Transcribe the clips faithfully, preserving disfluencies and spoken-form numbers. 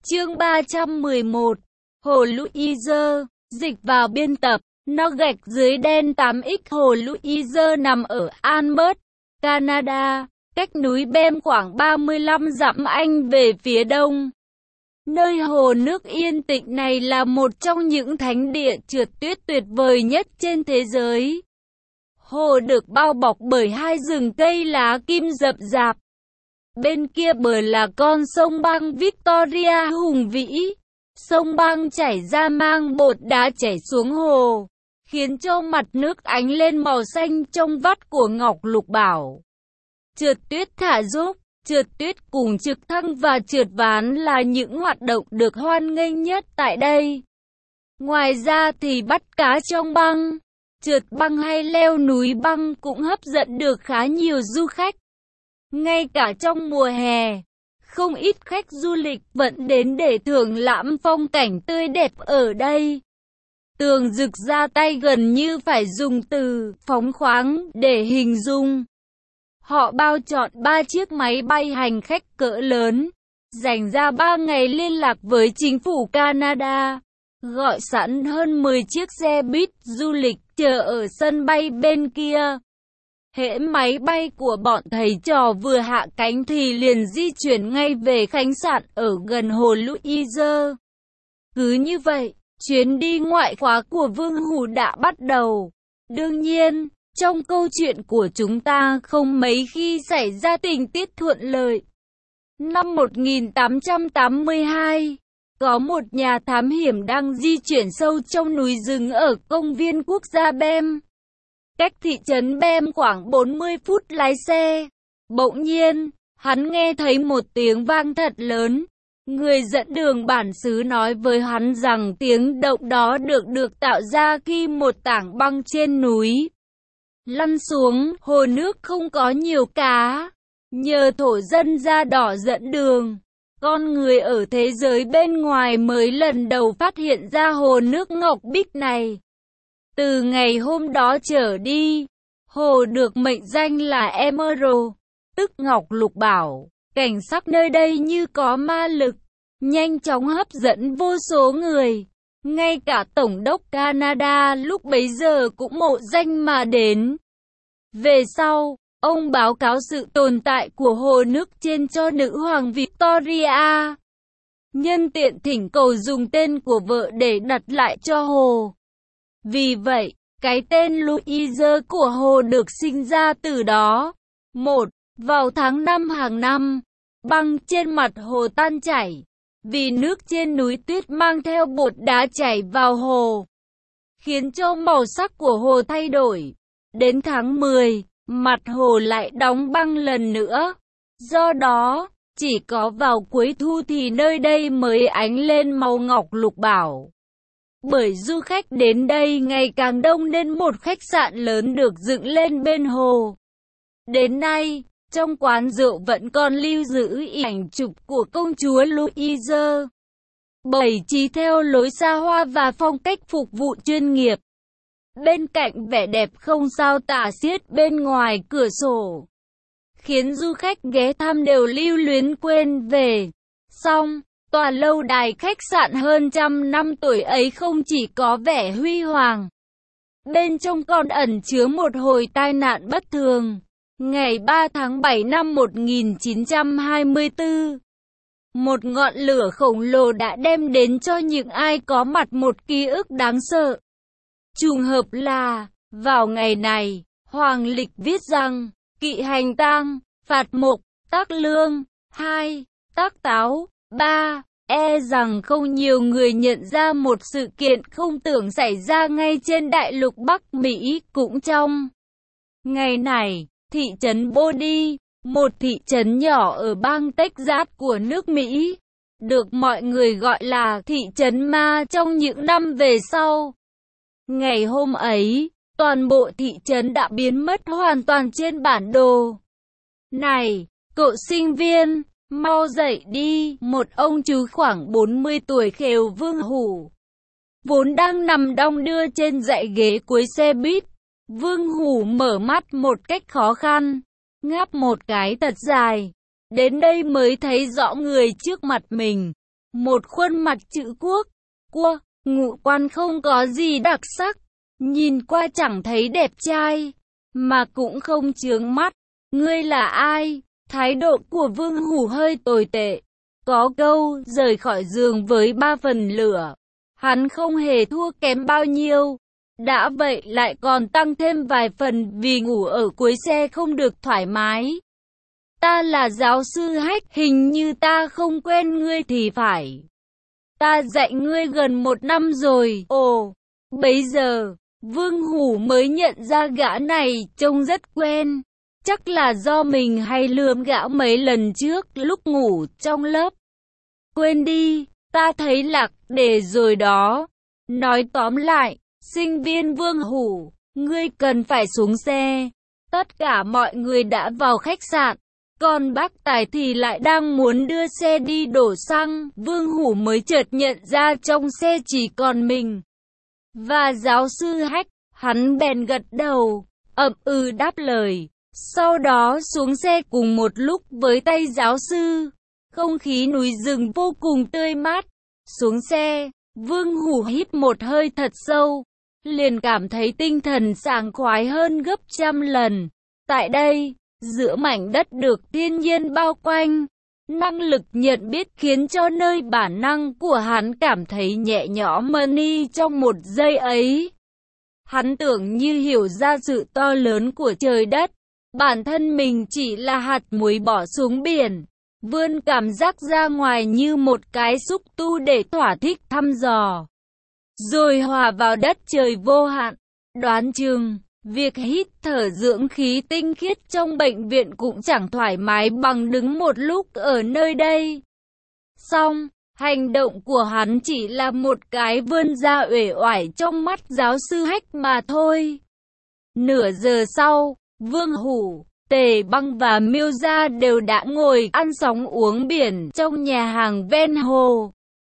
Chương ba trăm mười một, Hồ Louise, dịch vào biên tập, nó gạch dưới đen tám x. Hồ Louise nằm ở Albert, Canada, cách núi Banff khoảng ba mươi lăm dặm Anh về phía đông. Nơi hồ nước yên tĩnh này là một trong những thánh địa trượt tuyết tuyệt vời nhất trên thế giới. Hồ được bao bọc bởi hai rừng cây lá kim rậm rạp. Bên kia bờ là con sông băng Victoria hùng vĩ. Sông băng chảy ra mang bột đá chảy xuống hồ, khiến cho mặt nước ánh lên màu xanh trong vắt của ngọc lục bảo. Trượt tuyết thả dốc, trượt tuyết cùng trực thăng và trượt ván là những hoạt động được hoan nghênh nhất tại đây. Ngoài ra thì bắt cá trong băng, trượt băng hay leo núi băng cũng hấp dẫn được khá nhiều du khách. Ngay cả trong mùa hè, không ít khách du lịch vẫn đến để thưởng lãm phong cảnh tươi đẹp ở đây. Tường rực ra tay gần như phải dùng từ phóng khoáng để hình dung. Họ bao chọn ba chiếc máy bay hành khách cỡ lớn, dành ra ba ngày liên lạc với chính phủ Canada, gọi sẵn hơn mười chiếc xe buýt du lịch chờ ở sân bay bên kia. Hễ máy bay của bọn thầy trò vừa hạ cánh thì liền di chuyển ngay về khách sạn ở gần hồ Louise. Cứ như vậy, chuyến đi ngoại khóa của Vương Hủ đã bắt đầu. Đương nhiên, trong câu chuyện của chúng ta không mấy khi xảy ra tình tiết thuận lợi. Năm một nghìn tám trăm tám mươi hai, có một nhà thám hiểm đang di chuyển sâu trong núi rừng ở công viên quốc gia Banff, cách thị trấn Banff khoảng bốn mươi phút lái xe. Bỗng nhiên, hắn nghe thấy một tiếng vang thật lớn. Người dẫn đường bản xứ nói với hắn rằng tiếng động đó được được tạo ra khi một tảng băng trên núi lăn xuống. Hồ nước không có nhiều cá. Nhờ thổ dân da đỏ dẫn đường, con người ở thế giới bên ngoài mới lần đầu phát hiện ra hồ nước ngọc bích này. Từ ngày hôm đó trở đi, hồ được mệnh danh là Emerald, tức ngọc lục bảo. Cảnh sắc nơi đây như có ma lực, nhanh chóng hấp dẫn vô số người. Ngay cả Tổng đốc Canada lúc bấy giờ cũng mộ danh mà đến. Về sau, ông báo cáo sự tồn tại của hồ nước trên cho nữ hoàng Victoria. Nhân tiện thỉnh cầu dùng tên của vợ để đặt lại cho hồ. Vì vậy, cái tên Louise của hồ được sinh ra từ đó. Một, vào tháng năm hàng năm, băng trên mặt hồ tan chảy, vì nước trên núi tuyết mang theo bột đá chảy vào hồ, khiến cho màu sắc của hồ thay đổi. Đến tháng mười, mặt hồ lại đóng băng lần nữa. Do đó, chỉ có vào cuối thu thì nơi đây mới ánh lên màu ngọc lục bảo. Bởi du khách đến đây ngày càng đông nên một khách sạn lớn được dựng lên bên hồ. Đến nay, trong quán rượu vẫn còn lưu giữ ảnh chụp của công chúa Louise, bày trí theo lối xa hoa và phong cách phục vụ chuyên nghiệp. Bên cạnh vẻ đẹp không sao tả xiết bên ngoài cửa sổ, khiến du khách ghé thăm đều lưu luyến quên về. Song, tòa lâu đài khách sạn hơn trăm năm tuổi ấy không chỉ có vẻ huy hoàng, bên trong còn ẩn chứa một hồi tai nạn bất thường. Ngày ba tháng bảy năm một nghìn chín trăm hai mươi tư, một ngọn lửa khổng lồ đã đem đến cho những ai có mặt một ký ức đáng sợ. Trùng hợp là, vào ngày này, Hoàng Lịch viết rằng, kỵ hành tang, phạt mộc, tác lương, hai, tác táo, ba, e rằng không nhiều người nhận ra một sự kiện không tưởng xảy ra ngay trên đại lục Bắc Mỹ. Cũng trong ngày này, thị trấn Bodie, một thị trấn nhỏ ở bang Texas của nước Mỹ, được mọi người gọi là thị trấn ma trong những năm về sau. Ngày hôm ấy, toàn bộ thị trấn đã biến mất hoàn toàn trên bản đồ. Này, cậu sinh viên, mau dậy đi, một ông chú khoảng bốn mươi tuổi khều Vương Hủ, vốn đang nằm đong đưa trên dãy ghế cuối xe buýt. Vương Hủ mở mắt một cách khó khăn, ngáp một cái thật dài. Đến đây mới thấy rõ người trước mặt mình. một khuôn mặt chữ quốc, cua, ngũ quan không có gì đặc sắc, nhìn qua chẳng thấy đẹp trai, mà cũng không chướng mắt. Ngươi là ai? Thái độ của Vương Hủ hơi tồi tệ. Có câu, rời khỏi giường với ba phần lửa. Hắn không hề thua kém bao nhiêu. Đã vậy lại còn tăng thêm vài phần vì ngủ ở cuối xe không được thoải mái. Ta là giáo sư Hách, hình như ta không quen ngươi thì phải. Ta dạy ngươi gần một năm rồi. Ồ, bấy giờ, Vương Hủ mới nhận ra gã này trông rất quen. Chắc là do mình hay lườm gã mấy lần trước lúc ngủ trong lớp. Quên đi, ta thấy lạc đề rồi đó. Nói tóm lại, sinh viên Vương Hủ, ngươi cần phải xuống xe. Tất cả mọi người đã vào khách sạn. Còn bác Tài thì lại đang muốn đưa xe đi đổ xăng. Vương Hủ mới chợt nhận ra trong xe chỉ còn mình và giáo sư Hách. Hắn bèn gật đầu, ậm ừ đáp lời. Sau đó xuống xe cùng một lúc với tay giáo sư. Không khí núi rừng vô cùng tươi mát. Xuống xe, Vương Hủ hít một hơi thật sâu, liền cảm thấy tinh thần sảng khoái hơn gấp trăm lần. Tại đây, giữa mảnh đất được thiên nhiên bao quanh, năng lực nhận biết khiến cho nơi bản năng của hắn cảm thấy nhẹ nhõm mani trong một giây ấy. Hắn tưởng như hiểu ra sự to lớn của trời đất. Bản thân mình chỉ là hạt muối bỏ xuống biển, vươn cảm giác ra ngoài như một cái xúc tu để thỏa thích thăm dò, rồi hòa vào đất trời vô hạn. Đoán chừng, việc hít thở dưỡng khí tinh khiết trong bệnh viện cũng chẳng thoải mái bằng đứng một lúc ở nơi đây. Xong, hành động của hắn chỉ là một cái vươn ra uể oải trong mắt giáo sư Hách mà thôi. Nửa giờ sau, Vương Hủ, Tề Băng và Miêu Gia đều đã ngồi ăn sóng uống biển trong nhà hàng ven hồ.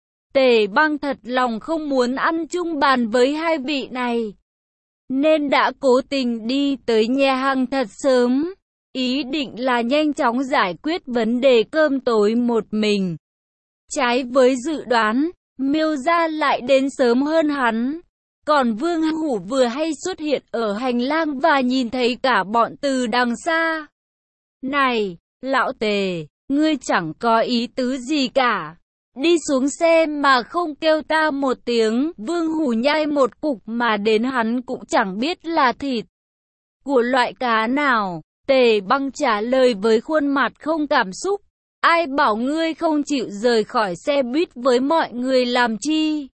Tề Băng thật lòng không muốn ăn chung bàn với hai vị này, nên đã cố tình đi tới nhà hàng thật sớm, ý định là nhanh chóng giải quyết vấn đề cơm tối một mình. Trái với dự đoán, Miêu Gia lại đến sớm hơn hắn. Còn Vương Hủ vừa hay xuất hiện ở hành lang và nhìn thấy cả bọn từ đằng xa. Này, lão Tề, ngươi chẳng có ý tứ gì cả. Đi xuống xe mà không kêu ta một tiếng. Vương Hủ nhai một cục mà đến hắn cũng chẳng biết là thịt của loại cá nào. Tề Băng trả lời với khuôn mặt không cảm xúc. Ai bảo ngươi không chịu rời khỏi xe buýt với mọi người làm chi?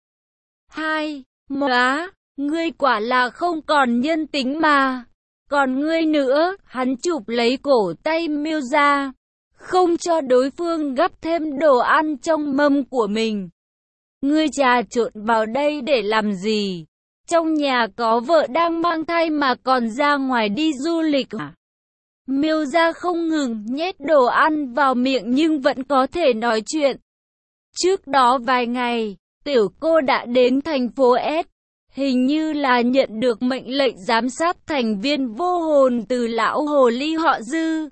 Hai. Móa, ngươi quả là không còn nhân tính mà. Còn ngươi nữa, hắn chụp lấy cổ tay Miêu Gia, không cho đối phương gắp thêm đồ ăn trong mâm của mình. Ngươi trà trộn vào đây để làm gì? Trong nhà có vợ đang mang thai mà còn ra ngoài đi du lịch à? Miêu Gia không ngừng nhét đồ ăn vào miệng nhưng vẫn có thể nói chuyện. Trước đó vài ngày, tiểu cô đã đến thành phố S, hình như là nhận được mệnh lệnh giám sát thành viên vô hồn từ lão hồ ly họ Dư.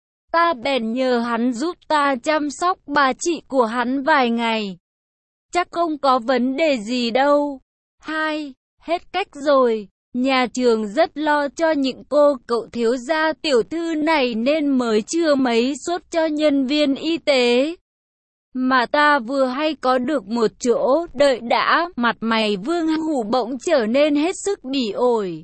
Ta bèn nhờ hắn giúp ta chăm sóc bà chị của hắn vài ngày. Chắc không có vấn đề gì đâu. Hai, hết cách rồi. Nhà trường rất lo cho những cô cậu thiếu gia tiểu thư này nên mới chưa mấy suốt cho nhân viên y tế. Mà ta vừa hay có được một chỗ, đợi đã, mặt mày Vương Hủ bỗng trở nên hết sức bỉ ổi.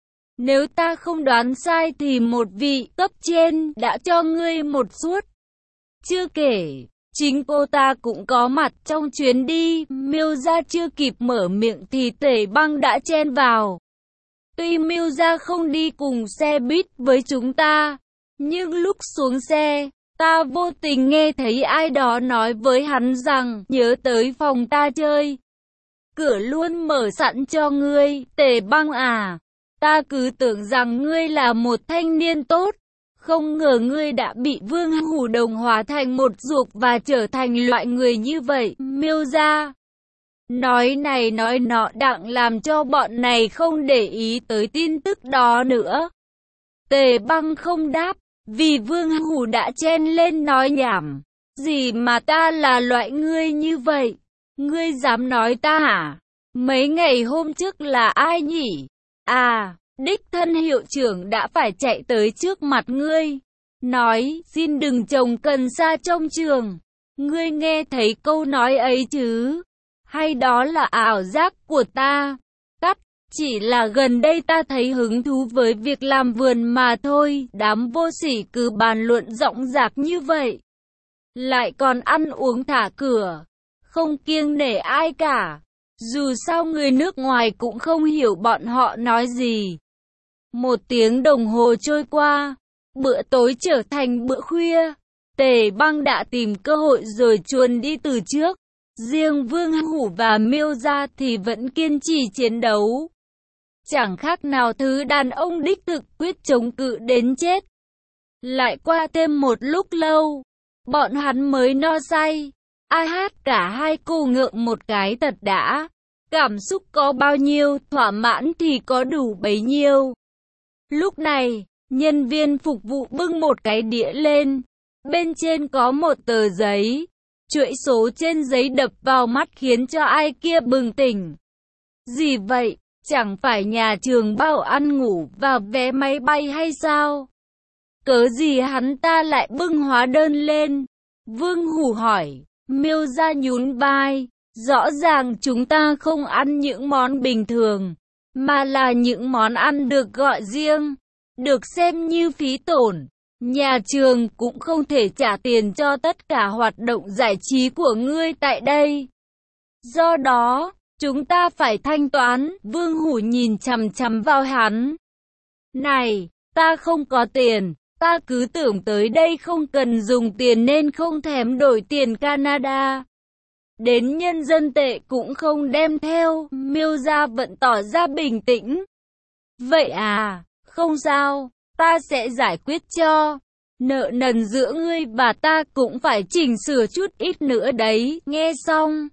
Nếu ta không đoán sai thì một vị cấp trên đã cho ngươi một suất. Chưa kể, chính cô ta cũng có mặt trong chuyến đi. Miêu Gia chưa kịp mở miệng thì Tề Băng đã chen vào. Tuy Miêu Gia không đi cùng xe buýt với chúng ta, nhưng lúc xuống xe, ta vô tình nghe thấy ai đó nói với hắn rằng nhớ tới phòng ta chơi. Cửa luôn mở sẵn cho ngươi, Tề Băng à. Ta cứ tưởng rằng ngươi là một thanh niên tốt. Không ngờ ngươi đã bị Vương Hủ đồng hóa thành một ruột và trở thành loại người như vậy. Miêu Gia nói này nói nọ đặng làm cho bọn này không để ý tới tin tức đó nữa. Tề Băng không đáp, vì Vương Hủ đã chen lên nói nhảm. Gì mà ta là loại ngươi như vậy? Ngươi dám nói ta hả? Mấy ngày hôm trước là ai nhỉ? À, đích thân hiệu trưởng đã phải chạy tới trước mặt ngươi. Nói, xin đừng trồng cần sa trong trường. Ngươi nghe thấy câu nói ấy chứ? Hay đó là ảo giác của ta? Cắt, chỉ là gần đây ta thấy hứng thú với việc làm vườn mà thôi. Đám vô sỉ cứ bàn luận rõng rạc như vậy. Lại còn ăn uống thả cửa, không kiêng nể ai cả. Dù sao người nước ngoài cũng không hiểu bọn họ nói gì. Một tiếng đồng hồ trôi qua, bữa tối trở thành bữa khuya. Tề Băng đã tìm cơ hội rồi chuồn đi từ trước. Riêng Vương Hủ và Miêu Gia thì vẫn kiên trì chiến đấu. Chẳng khác nào thứ đàn ông đích thực quyết chống cự đến chết. Lại qua thêm một lúc lâu, bọn hắn mới no say. Ai hát cả hai cô ngượng một cái thật đã. Cảm xúc có bao nhiêu, thỏa mãn thì có đủ bấy nhiêu. Lúc này, nhân viên phục vụ bưng một cái đĩa lên. Bên trên có một tờ giấy. Chuỗi số trên giấy đập vào mắt khiến cho ai kia bừng tỉnh. Gì vậy? Chẳng phải nhà trường bao ăn ngủ và vé máy bay hay sao? Cớ gì hắn ta lại bưng hóa đơn lên? Vương Hủ hỏi. Miêu Gia nhún vai. Rõ ràng chúng ta không ăn những món bình thường, mà là những món ăn được gọi riêng, được xem như phí tổn. Nhà trường cũng không thể trả tiền cho tất cả hoạt động giải trí của ngươi tại đây. Do đó, chúng ta phải thanh toán. Vương Hủ nhìn chằm chằm vào hắn. Này, ta không có tiền. Ta cứ tưởng tới đây không cần dùng tiền nên không thèm đổi tiền Canada. Đến nhân dân tệ cũng không đem theo. Miêu Gia vẫn tỏ ra bình tĩnh. Vậy à, không sao, ta sẽ giải quyết cho. Nợ nần giữa ngươi và ta cũng phải chỉnh sửa chút ít nữa đấy. Nghe xong,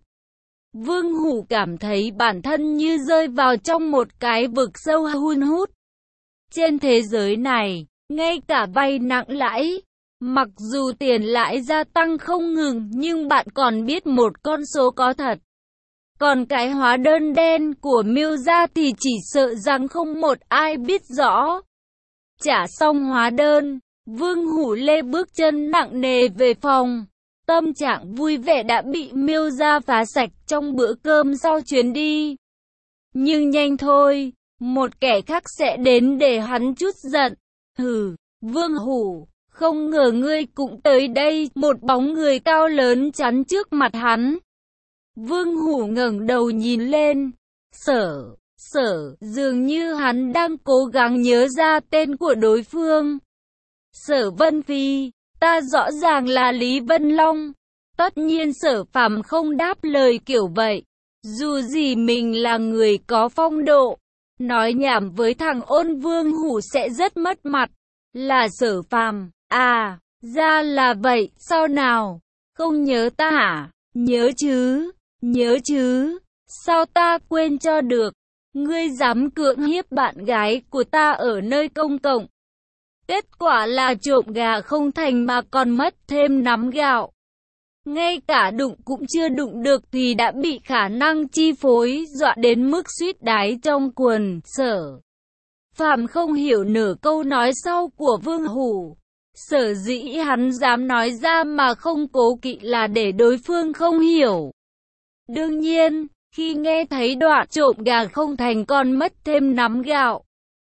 Vương Hủ cảm thấy bản thân như rơi vào trong một cái vực sâu hun hút. Trên thế giới này, ngay cả vay nặng lãi, mặc dù tiền lãi gia tăng không ngừng, nhưng bạn còn biết một con số có thật. Còn cái hóa đơn đen của Miêu Gia thì chỉ sợ rằng không một ai biết rõ. Trả xong hóa đơn, Vương Hủ Lê bước chân nặng nề về phòng. Tâm trạng vui vẻ đã bị Miêu Gia phá sạch trong bữa cơm sau chuyến đi. Nhưng nhanh thôi, một kẻ khác sẽ đến để hắn chút giận. Hừ, Vương Hủ, không ngờ ngươi cũng tới đây. Một bóng người cao lớn chắn trước mặt hắn. Vương Hủ ngẩng đầu nhìn lên. Sở, Sở, dường như hắn đang cố gắng nhớ ra tên của đối phương. Sở Vân Phi, ta rõ ràng là Lý Vân Long. Tất nhiên Sở Phàm không đáp lời kiểu vậy. Dù gì mình là người có phong độ. Nói nhảm với thằng Ôn Vương Hủ sẽ rất mất mặt. Là Sở Phàm, à, ra là vậy, sao nào? Không nhớ ta hả? Nhớ chứ, nhớ chứ, sao ta quên cho được? Ngươi dám cưỡng hiếp bạn gái của ta ở nơi công cộng. Kết quả là trộm gà không thành mà còn mất thêm nắm gạo. Ngay cả đụng cũng chưa đụng được thì đã bị khả năng chi phối dọa đến mức suýt đái trong quần. Sở Phàm không hiểu nửa câu nói sau của Vương Hủ. Sở dĩ hắn dám nói ra mà không cố kỵ là để đối phương không hiểu. Đương nhiên, khi nghe thấy đoạn trộm gà không thành còn mất thêm nắm gạo,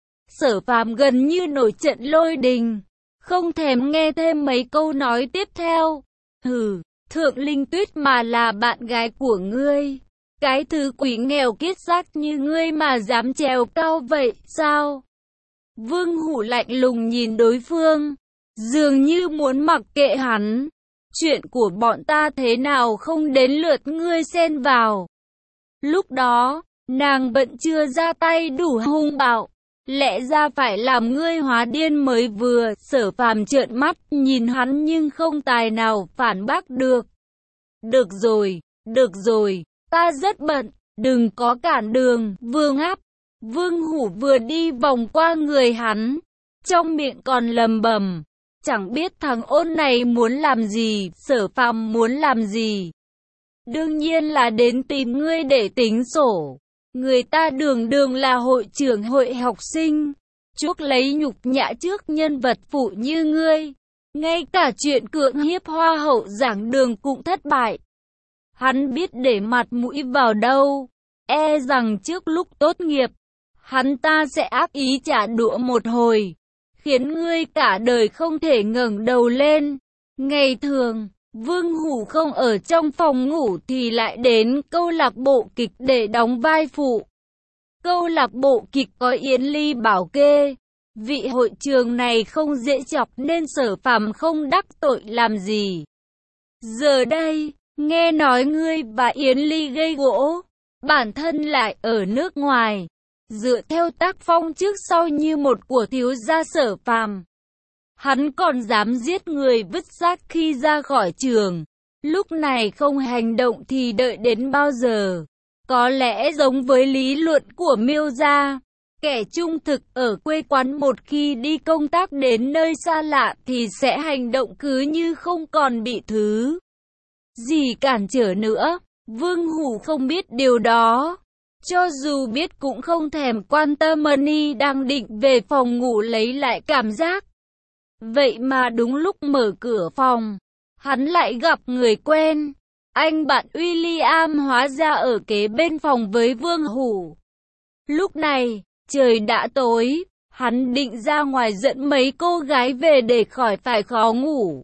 Sở Phàm gần như nổi trận lôi đình, không thèm nghe thêm mấy câu nói tiếp theo. Hừ, Thượng Linh Tuyết mà là bạn gái của ngươi. Cái thứ quỷ nghèo kiết xác như ngươi mà dám trèo cao vậy sao? Vương Hủ lạnh lùng nhìn đối phương, dường như muốn mặc kệ hắn. Chuyện của bọn ta thế nào không đến lượt ngươi xen vào. Lúc đó, nàng vẫn chưa ra tay đủ hung bạo. Lẽ ra phải làm ngươi hóa điên mới vừa. Sở Phàm trợn mắt nhìn hắn nhưng không tài nào phản bác được. Được rồi, được rồi, ta rất bận, đừng có cản đường. Vương áp. Vương Hủ vừa đi vòng qua người hắn, trong miệng còn lầm bầm. Chẳng biết thằng ôn này muốn làm gì, Sở Phàm muốn làm gì. Đương nhiên là đến tìm ngươi để tính sổ. Người ta đường đường là hội trưởng hội học sinh, chuốc lấy nhục nhã trước nhân vật phụ như ngươi. Ngay cả chuyện cưỡng hiếp hoa hậu giảng đường cũng thất bại. Hắn biết để mặt mũi vào đâu, e rằng trước lúc tốt nghiệp, hắn ta sẽ ác ý trả đũa một hồi, khiến ngươi cả đời không thể ngẩng đầu lên. Ngày thường, Vương Hủ không ở trong phòng ngủ thì lại đến câu lạc bộ kịch để đóng vai phụ. Câu lạc bộ kịch có Yến Ly bảo kê. Vị hội trường này không dễ chọc nên Sở Phàm không đắc tội làm gì. Giờ đây, nghe nói ngươi và Yến Ly gây gỗ, bản thân lại ở nước ngoài, dựa theo tác phong trước sau như một của thiếu gia Sở Phàm. Hắn còn dám giết người vứt xác khi ra khỏi trường. Lúc này không hành động thì đợi đến bao giờ? Có lẽ giống với lý luận của Miêu gia, kẻ trung thực ở quê quán một khi đi công tác đến nơi xa lạ thì sẽ hành động cứ như không còn bị thứ gì cản trở nữa. Vương Hủ không biết điều đó. Cho dù biết cũng không thèm quan tâm. Money đang định về phòng ngủ lấy lại cảm giác. Vậy mà đúng lúc mở cửa phòng, hắn lại gặp người quen. Anh bạn William hóa ra ở kế bên phòng với Vương Hủ. Lúc này, trời đã tối, hắn định ra ngoài dẫn mấy cô gái về để khỏi phải khó ngủ.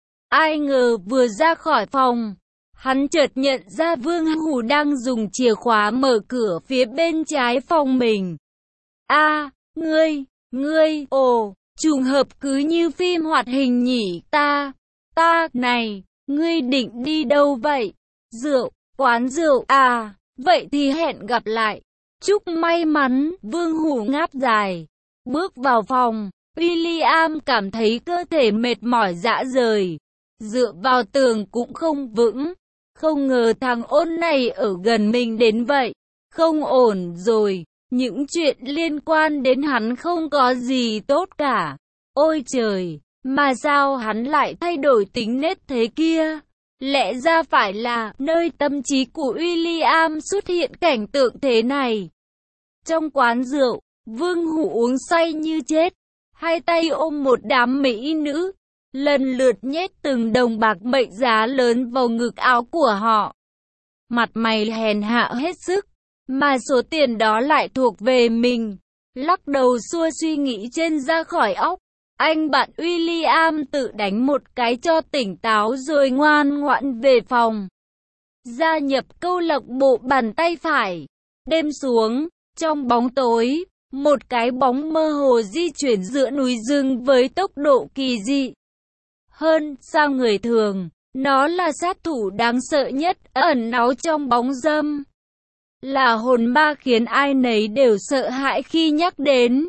Ai ngờ vừa ra khỏi phòng, hắn chợt nhận ra Vương Hủ đang dùng chìa khóa mở cửa phía bên trái phòng mình. A, à, ngươi, ngươi, ồ, trùng hợp cứ như phim hoạt hình nhỉ. Ta, ta, này, ngươi định đi đâu vậy? Rượu, quán rượu à, vậy thì hẹn gặp lại. Chúc may mắn. Vương Hủ ngáp dài, bước vào phòng. William cảm thấy cơ thể mệt mỏi rã rời, dựa vào tường cũng không vững. Không ngờ thằng ôn này ở gần mình đến vậy. Không ổn rồi, những chuyện liên quan đến hắn không có gì tốt cả. Ôi trời, mà sao hắn lại thay đổi tính nết thế kia? Lẽ ra phải là nơi tâm trí của William xuất hiện cảnh tượng thế này. Trong quán rượu, Vương Hủ uống say như chết, hai tay ôm một đám mỹ nữ, lần lượt nhét từng đồng bạc mệnh giá lớn vào ngực áo của họ. Mặt mày hèn hạ hết sức, mà số tiền đó lại thuộc về mình. Lắc đầu xua suy nghĩ trên ra khỏi óc. Anh bạn William tự đánh một cái cho tỉnh táo rồi ngoan ngoãn về phòng. Gia nhập câu lạc bộ bàn tay phải. Đêm xuống, trong bóng tối, một cái bóng mơ hồ di chuyển giữa núi rừng với tốc độ kỳ dị hơn xa người thường. Nó là sát thủ đáng sợ nhất ẩn náu trong bóng râm. Là hồn ma khiến ai nấy đều sợ hãi khi nhắc đến.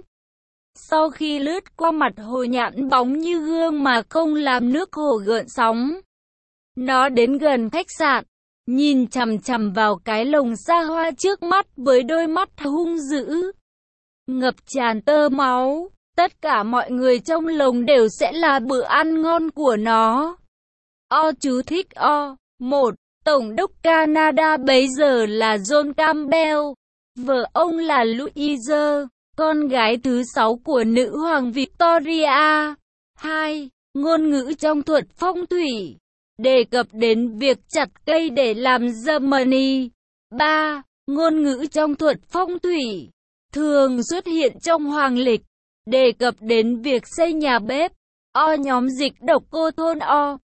Sau khi lướt qua mặt hồ nhẵn bóng như gương mà không làm nước hồ gợn sóng, nó đến gần khách sạn, nhìn chằm chằm vào cái lồng xa hoa trước mắt với đôi mắt hung dữ, ngập tràn tơ máu. Tất cả mọi người trong lồng đều sẽ là bữa ăn ngon của nó. O chú thích O. một. Tổng đốc Canada bấy giờ là John Campbell. Vợ ông là Louise, con gái thứ sáu của nữ hoàng Victoria. hai. Ngôn ngữ trong thuật phong thủy, đề cập đến việc chặt cây để làm ra money. ba. Ngôn ngữ trong thuật phong thủy, thường xuất hiện trong hoàng lịch, đề cập đến việc xây nhà bếp. O. Nhóm dịch độc cô thôn O.